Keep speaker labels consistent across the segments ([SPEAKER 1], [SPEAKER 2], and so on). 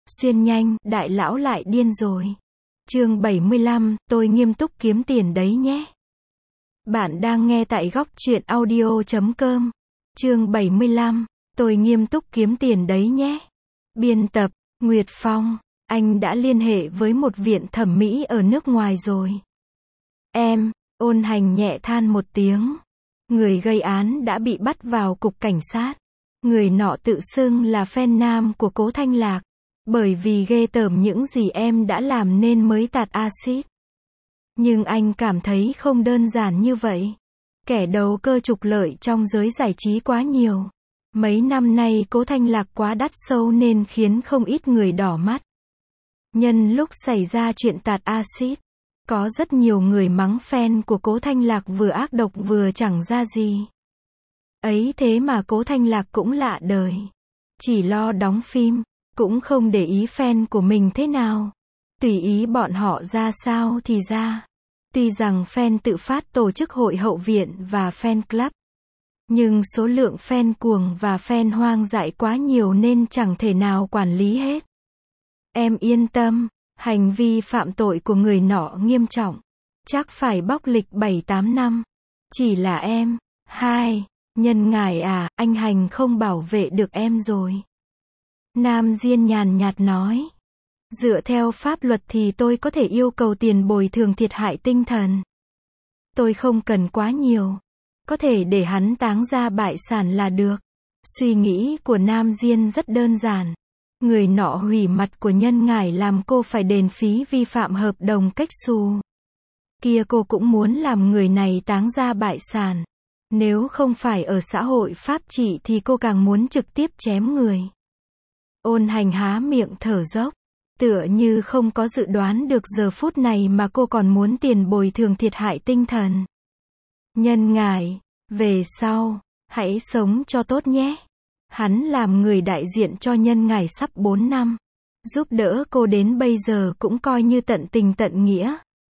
[SPEAKER 1] Xuyên nhanh, đại lão lại điên rồi. Chương 75, tôi nghiêm túc kiếm tiền đấy nhé. Bạn đang nghe tại góc truyện audio.com. Chương 75, tôi nghiêm túc kiếm tiền đấy nhé. Biên tập, Nguyệt Phong, anh đã liên hệ với một viện thẩm mỹ ở nước ngoài rồi. Ôn Hành nhẹ than một tiếng. Người gây án đã bị bắt vào cục cảnh sát. Người nọ tự xưng là fan nam của Cố Thanh Lạc. Bởi vì ghê tởm những gì em đã làm nên mới tạt axit. Nhưng anh cảm thấy không đơn giản như vậy. Kẻ đầu cơ trục lợi trong giới giải trí quá nhiều. Mấy năm nay Cố Thanh Lạc quá đắt sâu nên khiến không ít người đỏ mắt. Nhân lúc xảy ra chuyện tạt axit, có rất nhiều người mắng fan của Cố Thanh Lạc vừa ác độc vừa chẳng ra gì. Ấy thế mà Cố Thanh Lạc cũng lạ đời. Chỉ lo đóng phim, cũng không để ý fan của mình thế nào. Tùy ý bọn họ ra sao thì ra. Tuy rằng fan tự phát tổ chức hội hậu viện và fan club, nhưng số lượng fan cuồng và fan hoang dại quá nhiều nên chẳng thể nào quản lý hết. Em yên tâm, hành vi phạm tội của người nọ nghiêm trọng. Chắc phải bóc lịch 7-8 năm. Chỉ là em, nhân ngài à, anh Hành không bảo vệ được em rồi. Nam Diên nhàn nhạt nói. Dựa theo pháp luật thì tôi có thể yêu cầu tiền bồi thường thiệt hại tinh thần. Tôi không cần quá nhiều. Có thể để hắn táng ra bại sản là được. Suy nghĩ của Nam Diên rất đơn giản. Người nọ hủy mặt của nhân ngải làm cô phải đền phí vi phạm hợp đồng cách xù. Kia cô cũng muốn làm người này táng ra bại sản. Nếu không phải ở xã hội pháp trị thì cô càng muốn trực tiếp chém người. Ôn Hành há miệng thở dốc. Tựa như không có dự đoán được giờ phút này mà cô còn muốn tiền bồi thường thiệt hại tinh thần. Nhân ngải, về sau, hãy sống cho tốt nhé. Hắn làm người đại diện cho nhân ngải sắp 4 năm. Giúp đỡ cô đến bây giờ cũng coi như tận tình tận nghĩa.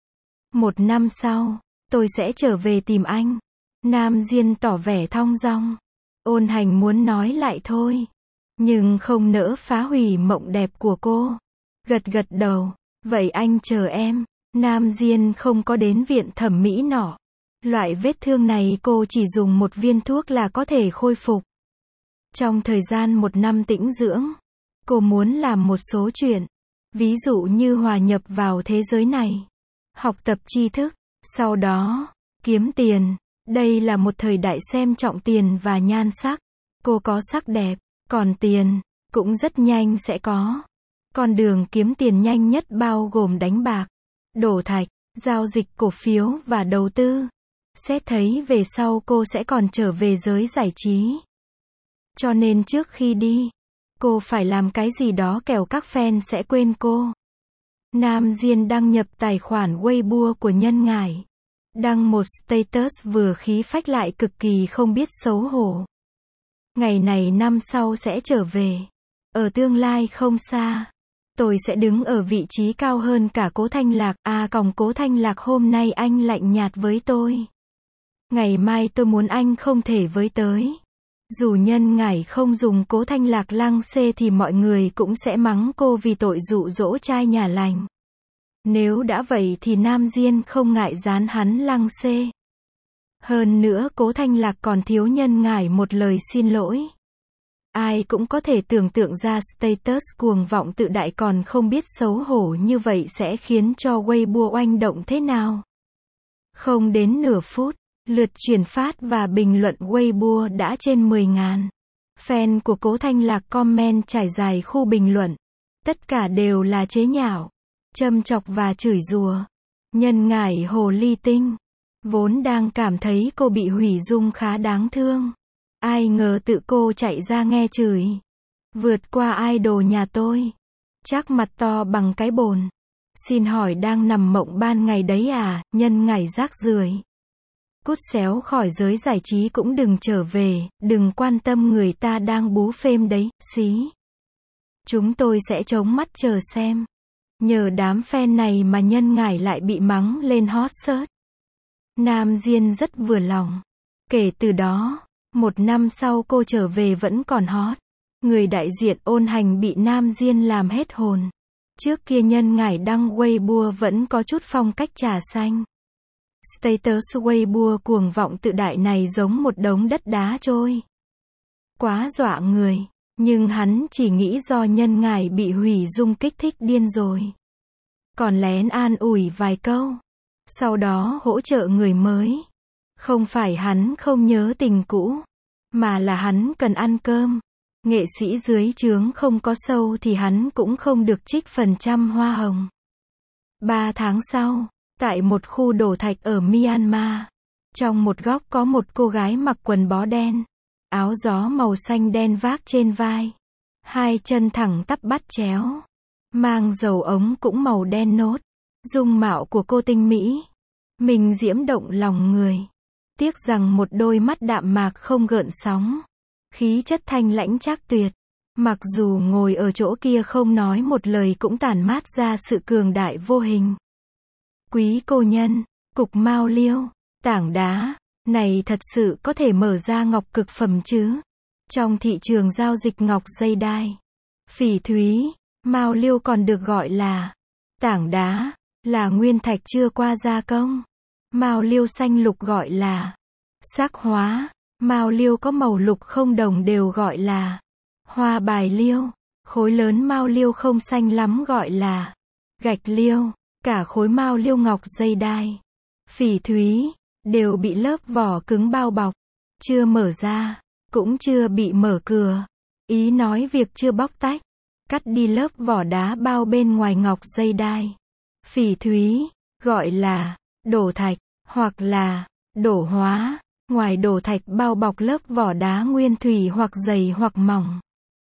[SPEAKER 1] 1 năm sau, tôi sẽ trở về tìm anh. Nam Diên tỏ vẻ thong dong. Ôn Hành muốn nói lại thôi. Nhưng không nỡ phá hủy mộng đẹp của cô. Gật đầu. Vậy anh chờ em. Nam Diên không có đến viện thẩm mỹ nọ. Loại vết thương này cô chỉ dùng một viên thuốc là có thể khôi phục. Trong thời gian 1 năm tĩnh dưỡng, cô muốn làm một số chuyện. Ví dụ như hòa nhập vào thế giới này. Học tập tri thức. Sau đó, kiếm tiền. Đây là một thời đại xem trọng tiền và nhan sắc. Cô có sắc đẹp, còn tiền, cũng rất nhanh sẽ có. Con đường kiếm tiền nhanh nhất bao gồm đánh bạc, đổ thạch, giao dịch cổ phiếu và đầu tư. Xét thấy về sau cô sẽ còn trở về giới giải trí. Cho nên trước khi đi, cô phải làm cái gì đó kẻo các fan sẽ quên cô. Nam Diên đăng nhập tài khoản Weibo của nhân ngải. Đăng một status vừa khí phách lại cực kỳ không biết xấu hổ. Ngày này năm sau sẽ trở về. Ở tương lai không xa, tôi sẽ đứng ở vị trí cao hơn cả Cố Thanh Lạc. Cố Thanh Lạc hôm nay anh lạnh nhạt với tôi. Ngày mai tôi muốn anh không thể với tới. Dù nhân ngải không dùng Cố Thanh Lạc lăng xê thì mọi người cũng sẽ mắng cô vì tội dụ dỗ trai nhà lành. Nếu đã vậy thì Nam Diên không ngại dán hắn lăng xê. Hơn nữa Cố Thanh Lạc còn thiếu nhân ngải một lời xin lỗi. Ai cũng có thể tưởng tượng ra status cuồng vọng tự đại còn không biết xấu hổ như vậy sẽ khiến cho Weibo oanh động thế nào. Không đến nửa phút, lượt chuyển phát và bình luận Weibo đã trên 10.000. Fan của Cố Thanh Lạc comment trải dài khu bình luận. Tất cả đều là chế nhạo, châm chọc và chửi rủa. Nhân ngải hồ ly tinh. Vốn đang cảm thấy cô bị hủy dung khá đáng thương. Ai ngờ tự cô chạy ra nghe chửi. Vượt qua idol nhà tôi. Chắc mặt to bằng cái bồn. Xin hỏi đang nằm mộng ban ngày đấy à, nhân ngải rác rưởi. Cút xéo khỏi giới giải trí cũng đừng trở về, đừng quan tâm người ta đang bú phêm đấy, xí. Chúng tôi sẽ chống mắt chờ xem. Nhờ đám fan này mà nhân ngải lại bị mắng lên hot search. Nam Diên rất vừa lòng. Kể từ đó, 1 năm sau cô trở về vẫn còn hot. Người đại diện Ôn Hành bị Nam Diên làm hết hồn. Trước kia nhân ngải đăng Weibo vẫn có chút phong cách trà xanh. Status Weibo cuồng vọng tự đại này giống một đống đất đá trôi. Quá dọa người. Nhưng hắn chỉ nghĩ do nhân ngải bị hủy dung kích thích điên rồi. Còn lén an ủi vài câu. Sau đó hỗ trợ người mới. Không phải hắn không nhớ tình cũ. Mà là hắn cần ăn cơm. Nghệ sĩ dưới trướng không có sâu thì hắn cũng không được trích phần trăm hoa hồng. 3 tháng sau, tại một khu đổ thạch ở Myanmar, trong một góc có một cô gái mặc quần bó đen, áo gió màu xanh đen vác trên vai, 2 chân thẳng tắp bắt chéo, mang dầu ống cũng màu đen nốt. Dung mạo của cô tinh mỹ, mình diễm động lòng người. Tiếc rằng một đôi mắt đạm mạc không gợn sóng. Khí chất thanh lãnh trác tuyệt. Mặc dù ngồi ở chỗ kia không nói một lời cũng tản mát ra sự cường đại vô hình. Quý cô nhân, cục mao liêu, tảng đá, này thật sự có thể mở ra ngọc cực phẩm chứ? Trong thị trường giao dịch ngọc dây đai, phỉ thúy, mao liêu còn được gọi là tảng đá, là nguyên thạch chưa qua gia công. Mao liêu xanh lục gọi là sắc hóa. Mao liêu có màu lục không đồng đều gọi là hoa bài liêu. Khối lớn mao liêu không xanh lắm gọi là gạch liêu. Cả khối mao liêu ngọc dây đai, phỉ thúy, đều bị lớp vỏ cứng bao bọc. Chưa mở ra, cũng chưa bị mở cửa. Ý nói việc chưa bóc tách. Cắt đi lớp vỏ đá bao bên ngoài ngọc dây đai. Phỉ thúy, gọi là đổ thạch, hoặc là đổ hóa. Ngoài đổ thạch bao bọc lớp vỏ đá nguyên thủy hoặc dày hoặc mỏng.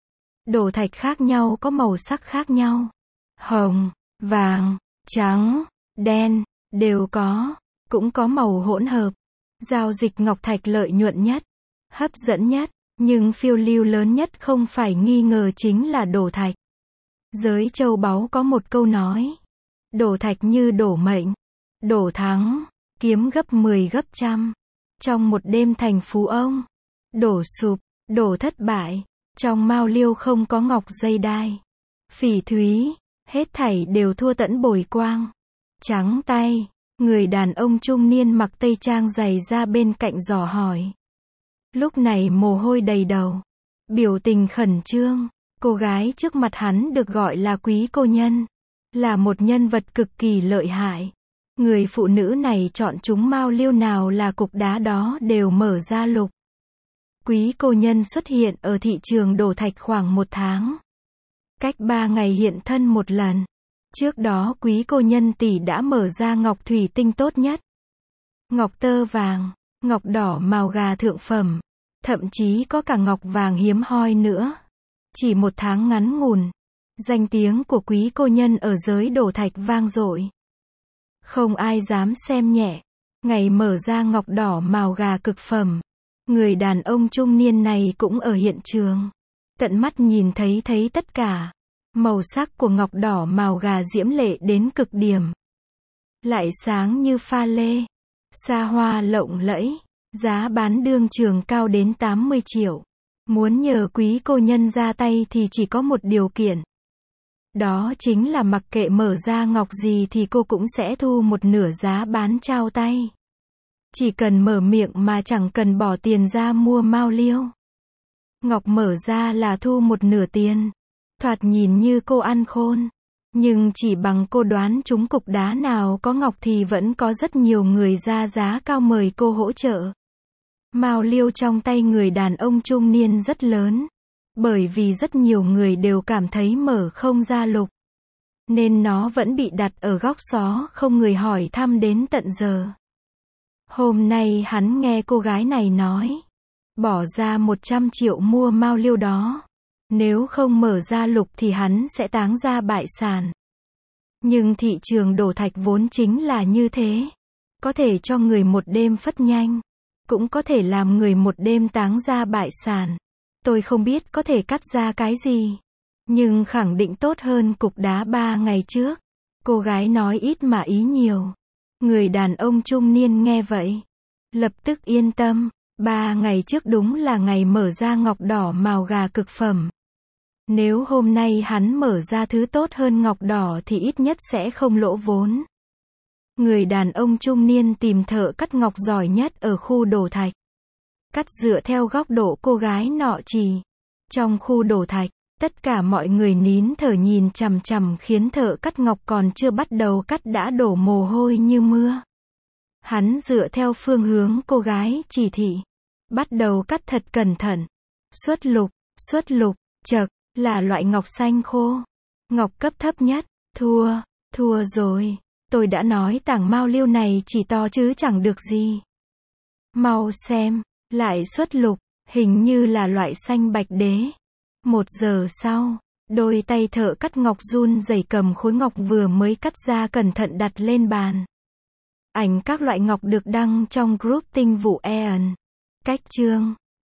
[SPEAKER 1] Đổ thạch khác nhau có màu sắc khác nhau. Hồng, vàng, trắng, đen, đều có. Cũng có màu hỗn hợp. Giao dịch ngọc thạch lợi nhuận nhất, hấp dẫn nhất, nhưng phiêu lưu lớn nhất không phải nghi ngờ chính là đổ thạch. Giới châu báu có một câu nói. Đổ thạch như đổ mệnh. Đổ thắng, kiếm gấp 10 gấp trăm. Trong một đêm thành phú ông. Đổ sụp, đổ thất bại. Trong mao liêu không có ngọc dây đai, phỉ thúy, hết thảy đều thua tẫn bồi quang. Trắng tay, người đàn ông trung niên mặc tây trang dày ra bên cạnh dò hỏi. Lúc này mồ hôi đầy đầu, biểu tình khẩn trương. Cô gái trước mặt hắn được gọi là quý cô nhân, là một nhân vật cực kỳ lợi hại. Người phụ nữ này chọn chúng mao liêu nào là cục đá đó đều mở ra lục. Quý cô nhân xuất hiện ở thị trường đổ thạch khoảng 1 tháng. Cách 3 ngày hiện thân một lần. Trước đó quý cô nhân tỷ đã mở ra ngọc thủy tinh tốt nhất. Ngọc tơ vàng, ngọc đỏ màu gà thượng phẩm. Thậm chí có cả ngọc vàng hiếm hoi nữa. Chỉ 1 tháng ngắn ngủn, danh tiếng của quý cô nhân ở giới đổ thạch vang dội. Không ai dám xem nhẹ. Ngày mở ra ngọc đỏ màu gà cực phẩm. Người đàn ông trung niên này cũng ở hiện trường. Tận mắt nhìn thấy tất cả. Màu sắc của ngọc đỏ màu gà diễm lệ đến cực điểm. Lại sáng như pha lê. Xa hoa lộng lẫy. Giá bán đương trường cao đến 80 triệu. Muốn nhờ quý cô nhân ra tay thì chỉ có một điều kiện. Đó chính là mặc kệ mở ra ngọc gì thì cô cũng sẽ thu một nửa giá bán trao tay. Chỉ cần mở miệng mà chẳng cần bỏ tiền ra mua mao liêu. Ngọc mở ra là thu một nửa tiền. Thoạt nhìn như cô ăn khôn. Nhưng chỉ bằng cô đoán trúng cục đá nào có ngọc thì vẫn có rất nhiều người ra giá cao mời cô hỗ trợ. Mao liêu trong tay người đàn ông trung niên rất lớn. Bởi vì rất nhiều người đều cảm thấy mở không ra lục. Nên nó vẫn bị đặt ở góc xó không người hỏi thăm đến tận giờ. Hôm nay hắn nghe cô gái này nói. Bỏ ra 100 triệu mua mao liêu đó. Nếu không mở ra lục thì hắn sẽ táng ra bại sản. Nhưng thị trường đổ thạch vốn chính là như thế. Có thể cho người một đêm phất nhanh. Cũng có thể làm người một đêm táng ra bại sản. Tôi không biết có thể cắt ra cái gì. Nhưng khẳng định tốt hơn cục đá 3 ngày trước. Cô gái nói ít mà ý nhiều. Người đàn ông trung niên nghe vậy. Lập tức yên tâm. 3 ngày trước đúng là ngày mở ra ngọc đỏ màu gà cực phẩm. Nếu hôm nay hắn mở ra thứ tốt hơn ngọc đỏ thì ít nhất sẽ không lỗ vốn. Người đàn ông trung niên tìm thợ cắt ngọc giỏi nhất ở khu đổ thạch. Cắt dựa theo góc độ cô gái nọ chỉ. Trong khu đổ thạch, tất cả mọi người nín thở nhìn chằm chằm khiến thợ cắt ngọc còn chưa bắt đầu cắt đã đổ mồ hôi như mưa. Hắn dựa theo phương hướng cô gái chỉ thị. Bắt đầu cắt thật cẩn thận. Xuất lục, chậc, là loại ngọc xanh khô. Ngọc cấp thấp nhất. Thua rồi. Tôi đã nói tảng mao liêu này chỉ to chứ chẳng được gì. Mau xem, lại xuất lục, hình như là loại xanh bạch đế. 1 giờ sau, đôi tay thợ cắt ngọc run rẩy cầm khối ngọc vừa mới cắt ra cẩn thận đặt lên bàn. Ảnh các loại ngọc được đăng trong group Tinh Vụ Eon. Cách chương